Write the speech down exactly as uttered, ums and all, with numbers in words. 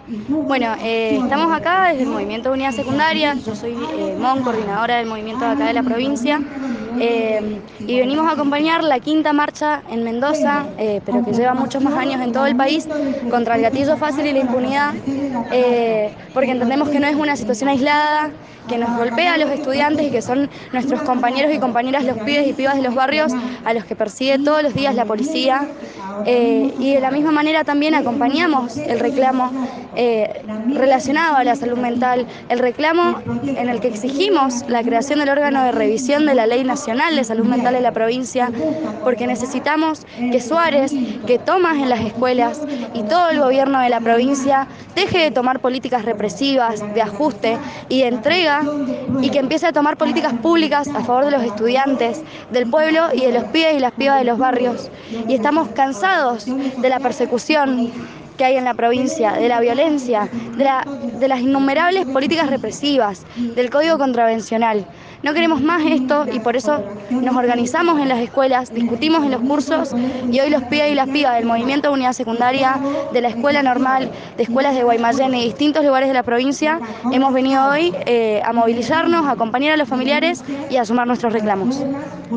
Bueno, eh, estamos acá desde el Movimiento de Unidad Secundaria. Yo soy eh, Mon, coordinadora del movimiento de acá de la provincia, eh, y venimos a acompañar la quinta marcha en Mendoza, eh, pero que lleva muchos más años en todo el país, contra el gatillo fácil y la impunidad, eh, porque entendemos que no es una situación aislada, que nos golpea a los estudiantes y que son nuestros compañeros y compañeras, los pibes y pibas de los barrios, a los que persigue todos los días la policía. Eh, y de la misma manera también acompañamos el reclamo eh, relacionado a la salud mental, el reclamo en el que exigimos la creación del órgano de revisión de la Ley Nacional de Salud Mental de la provincia, porque necesitamos que Suárez, que Tomás en las escuelas y todo el gobierno de la provincia deje de tomar políticas represivas, de ajuste y de entrega, y que empiece a tomar políticas públicas a favor de los estudiantes, del pueblo y de los pibes y las pibas de los barrios. Y estamos cansados de la persecución que hay en la provincia, de la violencia, de, la, de las innumerables políticas represivas, del código contravencional. No queremos más esto y por eso nos organizamos en las escuelas, discutimos en los cursos, y hoy los pibes y las pibas del Movimiento de Unidad Secundaria, de la Escuela Normal, de escuelas de Guaymallén y distintos lugares de la provincia, hemos venido hoy eh, a movilizarnos, a acompañar a los familiares y a sumar nuestros reclamos.